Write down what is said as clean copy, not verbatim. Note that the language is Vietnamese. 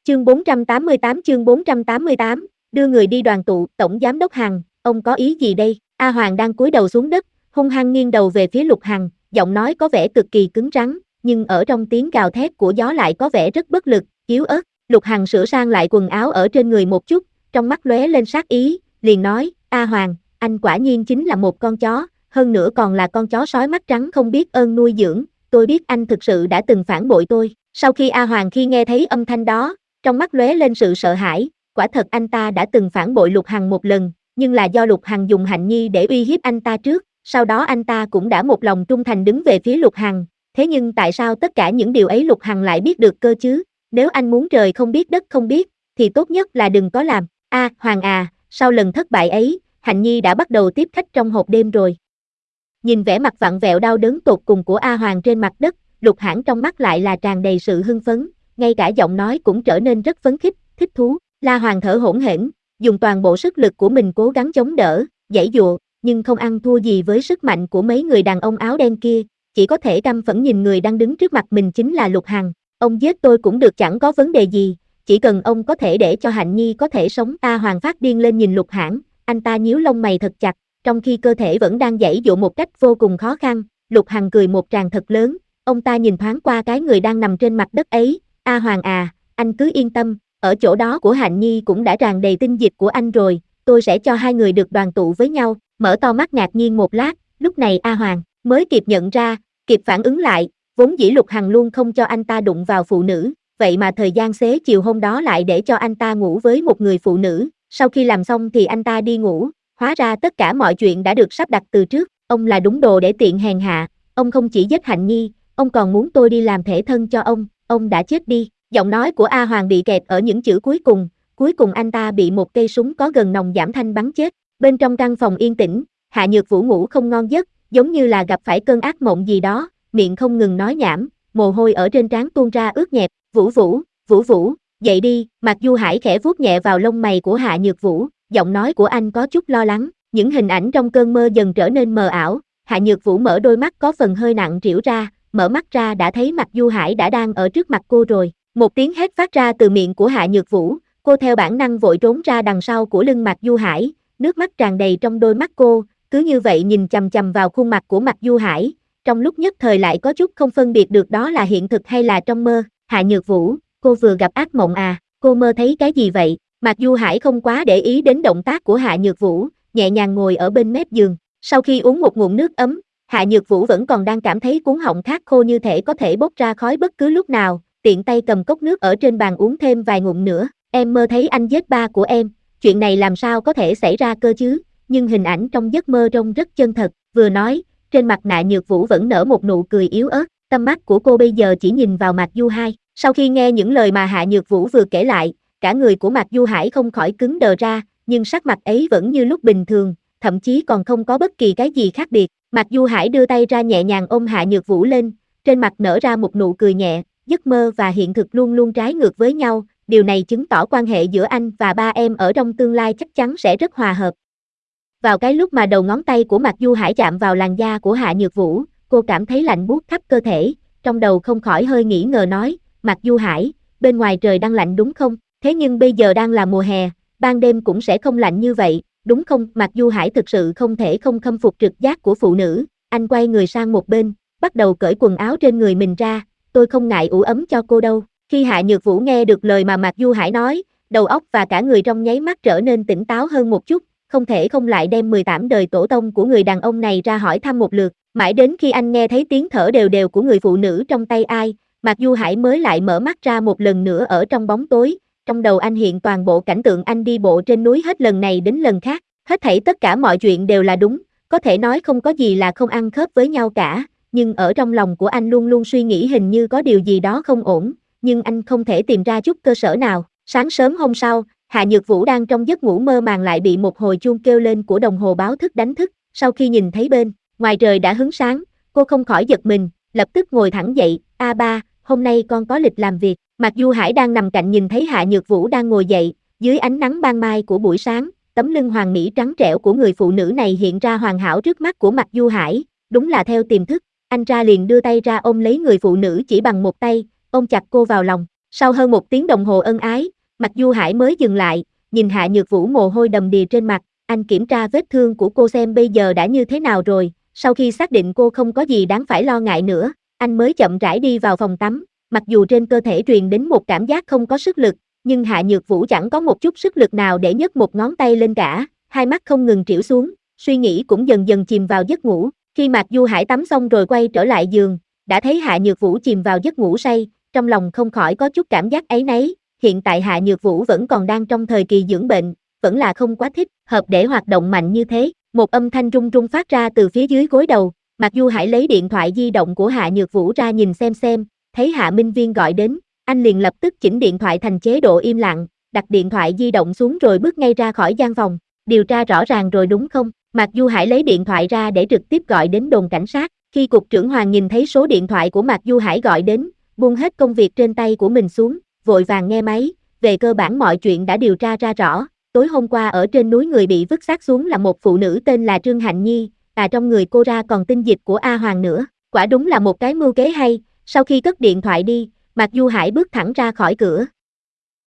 Chương 488 đưa người đi đoàn tụ. Tổng giám đốc Hằng, ông có ý gì đây? A Hoàng đang cúi đầu xuống đất, hung hăng nghiêng đầu về phía Lục Hằng, giọng nói có vẻ cực kỳ cứng rắn, nhưng ở trong tiếng gào thét của gió lại có vẻ rất bất lực, yếu ớt. Lục Hằng sửa sang lại quần áo ở trên người một chút, trong mắt lóe lên sát ý, liền nói, A Hoàng, anh quả nhiên chính là một con chó, hơn nữa còn là con chó sói mắt trắng không biết ơn nuôi dưỡng, tôi biết anh thực sự đã từng phản bội tôi. Sau khi A Hoàng khi nghe thấy âm thanh đó, trong mắt lóe lên sự sợ hãi, quả thật anh ta đã từng phản bội Lục Hằng một lần, nhưng là do Lục Hằng dùng Hạnh Nhi để uy hiếp anh ta trước, sau đó anh ta cũng đã một lòng trung thành đứng về phía Lục Hằng, thế nhưng tại sao tất cả những điều ấy Lục Hằng lại biết được cơ chứ? Nếu anh muốn trời không biết đất không biết, thì tốt nhất là đừng có làm. Hoàng à, sau lần thất bại ấy, Hạnh Nhi đã bắt đầu tiếp khách trong hộp đêm rồi. Nhìn vẻ mặt vặn vẹo đau đớn tột cùng của A Hoàng trên mặt đất, Lục Hãn trong mắt lại là tràn đầy sự hưng phấn, ngay cả giọng nói cũng trở nên rất phấn khích, thích thú. La Hoàng thở hổn hển, dùng toàn bộ sức lực của mình cố gắng chống đỡ, giãy giụa, nhưng không ăn thua gì với sức mạnh của mấy người đàn ông áo đen kia, chỉ có thể căm phẫn nhìn người đang đứng trước mặt mình chính là Lục Hằng. Ông giết tôi cũng được, chẳng có vấn đề gì, chỉ cần ông có thể để cho Hạnh Nhi có thể sống. A Hoàng phát điên lên nhìn Lục Hãn, anh ta nhíu lông mày thật chặt, trong khi cơ thể vẫn đang giãy giụa một cách vô cùng khó khăn. Lục Hằng cười một tràng thật lớn, ông ta nhìn thoáng qua cái người đang nằm trên mặt đất ấy, A Hoàng à, anh cứ yên tâm, ở chỗ đó của Hạnh Nhi cũng đã tràn đầy tinh dịch của anh rồi, tôi sẽ cho hai người được đoàn tụ với nhau. Mở to mắt ngạc nhiên một lát, lúc này A Hoàng mới kịp nhận ra, kịp phản ứng lại, vốn dĩ Lục Hằng luôn không cho anh ta đụng vào phụ nữ, vậy mà thời gian xế chiều hôm đó lại để cho anh ta ngủ với một người phụ nữ, sau khi làm xong thì anh ta đi ngủ, hóa ra tất cả mọi chuyện đã được sắp đặt từ trước, ông là đúng đồ để tiện hèn hạ, ông không chỉ giết Hạnh Nhi, ông còn muốn tôi đi làm thể thân cho ông đã chết đi. Giọng nói của A Hoàng bị kẹt ở những chữ cuối cùng anh ta bị một cây súng có gần nòng giảm thanh bắn chết. Bên trong căn phòng yên tĩnh, Hạ Nhược Vũ ngủ không ngon giấc, giống như là gặp phải cơn ác mộng gì đó, miệng không ngừng nói nhảm, mồ hôi ở trên trán tuôn ra ướt nhẹp. Vũ, dậy đi. Mạc Du Hải khẽ vuốt nhẹ vào lông mày của Hạ Nhược Vũ, giọng nói của anh có chút lo lắng. Những hình ảnh trong cơn mơ dần trở nên mờ ảo, Hạ Nhược Vũ mở đôi mắt có phần hơi nặng trĩu ra, mở mắt ra đã thấy Mạc Du Hải đã đang ở trước mặt cô rồi. Một tiếng hét phát ra từ miệng của Hạ Nhược Vũ, cô theo bản năng vội trốn ra đằng sau của lưng Mạc Du Hải, nước mắt tràn đầy trong đôi mắt cô, cứ như vậy nhìn chằm chằm vào khuôn mặt của Mạc Du Hải, trong lúc nhất thời lại có chút không phân biệt được đó là hiện thực hay là trong mơ. Hạ Nhược Vũ, cô vừa gặp ác mộng à, cô mơ thấy cái gì vậy? Mạc Du Hải không quá để ý đến động tác của Hạ Nhược Vũ, nhẹ nhàng ngồi ở bên mép giường, sau khi uống một ngụm nước ấm, Hạ Nhược Vũ vẫn còn đang cảm thấy cuống họng khát khô như thể có thể bốc ra khói bất cứ lúc nào, tiện tay cầm cốc nước ở trên bàn uống thêm vài ngụm nữa. Em mơ thấy anh giết ba của em, chuyện này làm sao có thể xảy ra cơ chứ, nhưng hình ảnh trong giấc mơ trông rất chân thật. Vừa nói, trên mặt Hạ Nhược Vũ vẫn nở một nụ cười yếu ớt, tâm mắt của cô bây giờ chỉ nhìn vào Mạc Du Hải. Sau khi nghe những lời mà Hạ Nhược Vũ vừa kể lại, cả người của Mạc Du Hải không khỏi cứng đờ ra, nhưng sắc mặt ấy vẫn như lúc bình thường, thậm chí còn không có bất kỳ cái gì khác biệt. Mạc Du Hải đưa tay ra nhẹ nhàng ôm Hạ Nhược Vũ lên, trên mặt nở ra một nụ cười nhẹ. Giấc mơ và hiện thực luôn luôn trái ngược với nhau, điều này chứng tỏ quan hệ giữa anh và ba em ở trong tương lai chắc chắn sẽ rất hòa hợp. Vào cái lúc mà đầu ngón tay của Mạc Du Hải chạm vào làn da của Hạ Nhược Vũ, cô cảm thấy lạnh buốt khắp cơ thể, trong đầu không khỏi hơi nghi ngờ nói, Mạc Du Hải, bên ngoài trời đang lạnh đúng không? Thế nhưng bây giờ đang là mùa hè, ban đêm cũng sẽ không lạnh như vậy, đúng không? Mạc Du Hải thực sự không thể không khâm phục trực giác của phụ nữ, anh quay người sang một bên, bắt đầu cởi quần áo trên người mình ra, tôi không ngại ủ ấm cho cô đâu. Khi Hạ Nhược Vũ nghe được lời mà Mạc Du Hải nói, đầu óc và cả người trong nháy mắt trở nên tỉnh táo hơn một chút, không thể không lại đem 18 đời tổ tông của người đàn ông này ra hỏi thăm một lượt, mãi đến khi anh nghe thấy tiếng thở đều đều của người phụ nữ trong tay ai, Mạc Du Hải mới lại mở mắt ra một lần nữa ở trong bóng tối, trong đầu anh hiện toàn bộ cảnh tượng anh đi bộ trên núi hết lần này đến lần khác, hết thảy tất cả mọi chuyện đều là đúng, có thể nói không có gì là không ăn khớp với nhau cả, nhưng ở trong lòng của anh luôn luôn suy nghĩ hình như có điều gì đó không ổn, nhưng anh không thể tìm ra chút cơ sở nào. Sáng sớm hôm sau, Hạ Nhược Vũ đang trong giấc ngủ mơ màng lại bị một hồi chuông kêu lên của đồng hồ báo thức đánh thức, sau khi nhìn thấy bên ngoài trời đã hứng sáng, cô không khỏi giật mình, lập tức ngồi thẳng dậy, ba, hôm nay con có lịch làm việc. Mạc Du Hải đang nằm cạnh nhìn thấy Hạ Nhược Vũ đang ngồi dậy, dưới ánh nắng ban mai của buổi sáng, tấm lưng hoàn mỹ trắng trẻo của người phụ nữ này hiện ra hoàn hảo trước mắt của Mạc Du Hải, đúng là theo tiềm thức, anh ra liền đưa tay ra ôm lấy người phụ nữ chỉ bằng một tay, ôm chặt cô vào lòng. Sau hơn 1 tiếng đồng hồ ân ái, Mạc Du Hải mới dừng lại, nhìn Hạ Nhược Vũ mồ hôi đầm đìa trên mặt, anh kiểm tra vết thương của cô xem bây giờ đã như thế nào rồi, sau khi xác định cô không có gì đáng phải lo ngại nữa, anh mới chậm rãi đi vào phòng tắm, mặc dù trên cơ thể truyền đến một cảm giác không có sức lực, nhưng Hạ Nhược Vũ chẳng có một chút sức lực nào để nhấc một ngón tay lên cả, hai mắt không ngừng trĩu xuống, suy nghĩ cũng dần dần chìm vào giấc ngủ, khi Mạc Du Hải tắm xong rồi quay trở lại giường, đã thấy Hạ Nhược Vũ chìm vào giấc ngủ say, trong lòng không khỏi có chút cảm giác áy náy, hiện tại Hạ Nhược Vũ vẫn còn đang trong thời kỳ dưỡng bệnh, vẫn là không quá thích hợp để hoạt động mạnh như thế. Một âm thanh rung rung phát ra từ phía dưới gối đầu, Mạc Du Hải lấy điện thoại di động của Hạ Nhược Vũ ra nhìn xem, thấy Hạ Minh Viên gọi đến, anh liền lập tức chỉnh điện thoại thành chế độ im lặng, đặt điện thoại di động xuống rồi bước ngay ra khỏi gian phòng, điều tra rõ ràng rồi đúng không? Mạc Du Hải lấy điện thoại ra để trực tiếp gọi đến đồn cảnh sát, khi cục trưởng Hoàng nhìn thấy số điện thoại của Mạc Du Hải gọi đến, buông hết công việc trên tay của mình xuống, vội vàng nghe máy, về cơ bản mọi chuyện đã điều tra ra rõ, tối hôm qua ở trên núi người bị vứt xác xuống là một phụ nữ tên là Trương Hạnh Nhi, trong người cô ra còn tinh dịch của A Hoàng nữa, quả đúng là một cái mưu kế hay. Sau khi cất điện thoại đi, Mạc Du Hải bước thẳng ra khỏi cửa,